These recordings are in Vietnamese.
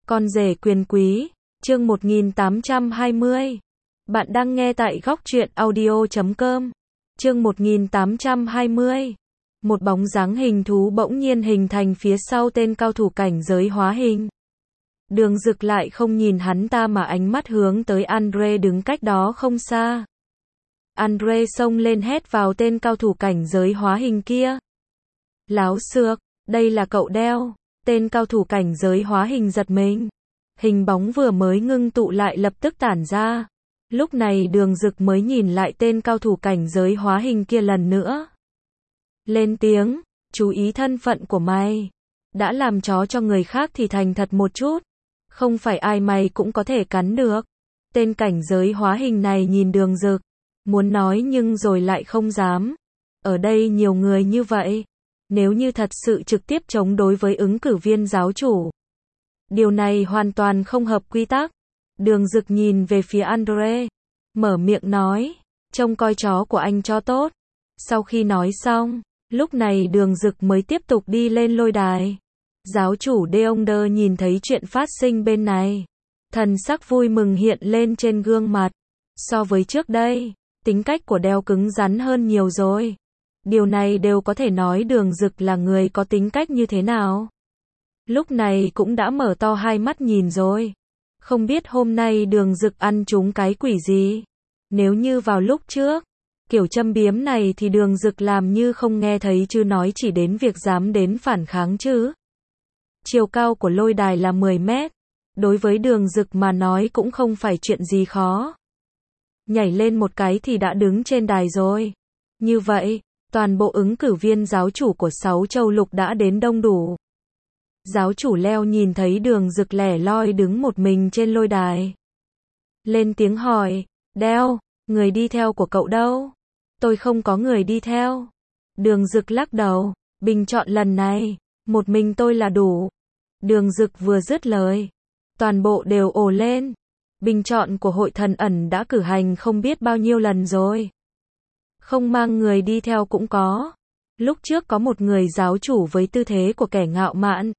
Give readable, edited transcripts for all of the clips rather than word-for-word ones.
Con rể quyền quý, chương 1820. Bạn đang nghe tại góc truyện audio.com. Chương 1820. Một bóng dáng hình thú bỗng nhiên hình thành phía sau tên cao thủ cảnh giới hóa hình. Đường Dực lại không nhìn hắn ta mà ánh mắt hướng tới Andre đứng cách đó không xa. Andre xông lên hét vào tên cao thủ cảnh giới hóa hình kia. Láo xược, đây là cậu đeo. Tên cao thủ cảnh giới hóa hình giật mình. Hình bóng vừa mới ngưng tụ lại lập tức tản ra. Lúc này Đường Dực mới nhìn lại tên cao thủ cảnh giới hóa hình kia lần nữa. Lên tiếng, chú ý thân phận của mày. Đã làm chó cho người khác thì thành thật một chút. Không phải ai mày cũng có thể cắn được. Tên cảnh giới hóa hình này nhìn Đường Dực. Muốn nói nhưng rồi lại không dám. Ở đây nhiều người như vậy. Nếu như thật sự trực tiếp chống đối với ứng cử viên giáo chủ. Điều này hoàn toàn không hợp quy tắc. Đường Dực nhìn về phía Andre. Mở miệng nói. Trông coi chó của anh cho tốt. Sau khi nói xong, lúc này Đường Dực mới tiếp tục đi lên lôi đài. Giáo chủ Deongder nhìn thấy chuyện phát sinh bên này. Thần sắc vui mừng hiện lên trên gương mặt. So với trước đây, tính cách của Đeo cứng rắn hơn nhiều rồi. Điều này đều có thể nói Đường Dực là người có tính cách như thế nào. Lúc này cũng đã mở to hai mắt nhìn rồi. Không biết hôm nay Đường Dực ăn trúng cái quỷ gì. Nếu như vào lúc trước, kiểu châm biếm này thì Đường Dực làm như không nghe thấy chứ nói chỉ đến việc dám đến phản kháng chứ. Chiều cao của lôi đài là 10 mét. Đối với Đường Dực mà nói cũng không phải chuyện gì khó. Nhảy lên một cái thì đã đứng trên đài rồi. Như vậy, toàn bộ ứng cử viên giáo chủ của 6 châu lục đã đến đông đủ. Giáo chủ Leo nhìn thấy Đường Dực lẻ loi đứng một mình trên lôi đài. Lên tiếng hỏi, Đeo, người đi theo của cậu đâu? Tôi không có người đi theo. Đường Dực lắc đầu, bình chọn lần này, một mình tôi là đủ. Đường Dực vừa dứt lời, toàn bộ đều ồ lên. Bình chọn của hội thần ẩn đã cử hành không biết bao nhiêu lần rồi. Không mang người đi theo cũng có. Lúc trước có một người giáo chủ với tư thế của kẻ ngạo mạn.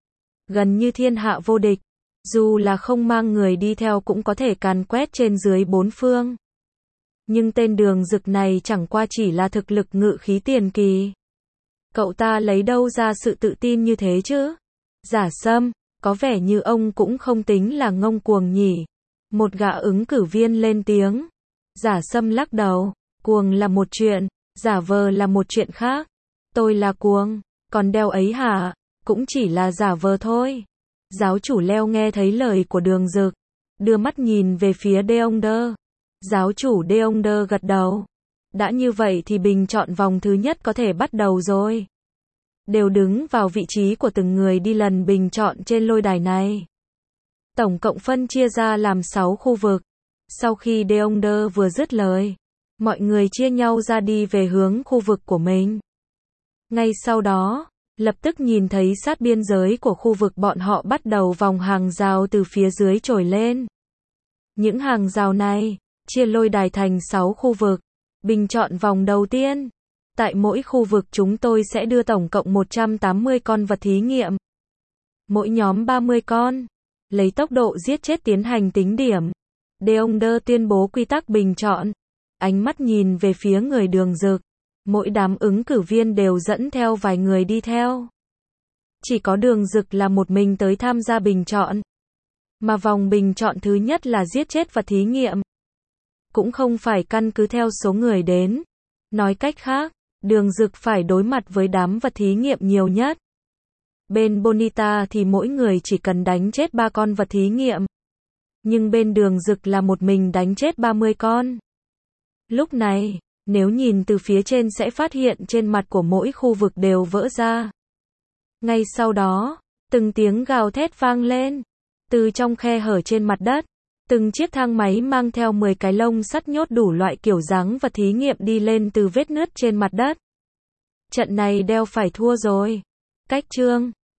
Gần như thiên hạ vô địch. Dù là không mang người đi theo cũng có thể càn quét trên dưới bốn phương. Nhưng tên Đường Dực này chẳng qua chỉ là thực lực ngự khí tiền kỳ. Cậu ta lấy đâu ra sự tự tin như thế chứ? Giả Sâm, có vẻ như ông cũng không tính là ngông cuồng nhỉ. Một gã ứng cử viên lên tiếng. Giả Sâm lắc đầu. Cuồng là một chuyện, giả vờ là một chuyện khác. Tôi là cuồng, còn Đeo ấy hả? Cũng chỉ là giả vờ thôi. Giáo chủ Leo nghe thấy lời của Đường Dực, đưa mắt nhìn về phía Deongder. Giáo chủ Deongder gật đầu. Đã như vậy thì bình chọn vòng thứ nhất có thể bắt đầu rồi. Đều đứng vào vị trí của từng người đi lần bình chọn trên lôi đài này. Tổng cộng phân chia ra làm 6 khu vực. Sau khi Deongder vừa dứt lời, mọi người chia nhau ra đi về hướng khu vực của mình. Ngay sau đó, lập tức nhìn thấy sát biên giới của khu vực bọn họ bắt đầu vòng hàng rào từ phía dưới trồi lên. Những hàng rào này, chia lôi đài thành 6 khu vực. Bình chọn vòng đầu tiên. Tại mỗi khu vực chúng tôi sẽ đưa tổng cộng 180 con vật thí nghiệm. Mỗi nhóm 30 con. Lấy tốc độ giết chết tiến hành tính điểm. Deongder tuyên bố quy tắc bình chọn. Ánh mắt nhìn về phía người Đường Dực. Mỗi đám ứng cử viên đều dẫn theo vài người đi theo. Chỉ có Đường Dực là một mình tới tham gia bình chọn. Mà vòng bình chọn thứ nhất là giết chết vật thí nghiệm. Cũng không phải căn cứ theo số người đến. Nói cách khác, Đường Dực phải đối mặt với đám vật thí nghiệm nhiều nhất. Bên Bonita thì mỗi người chỉ cần đánh chết 3 con vật thí nghiệm. Nhưng bên Đường Dực là một mình đánh chết 30 con. Lúc này, nếu nhìn từ phía trên sẽ phát hiện trên mặt của mỗi khu vực đều vỡ ra. Ngay sau đó, từng tiếng gào thét vang lên. Từ trong khe hở trên mặt đất, từng chiếc thang máy mang theo 10 cái lông sắt nhốt đủ loại kiểu dáng vật thí nghiệm đi lên từ vết nứt trên mặt đất. Trận này Đeo phải thua rồi. Cách chương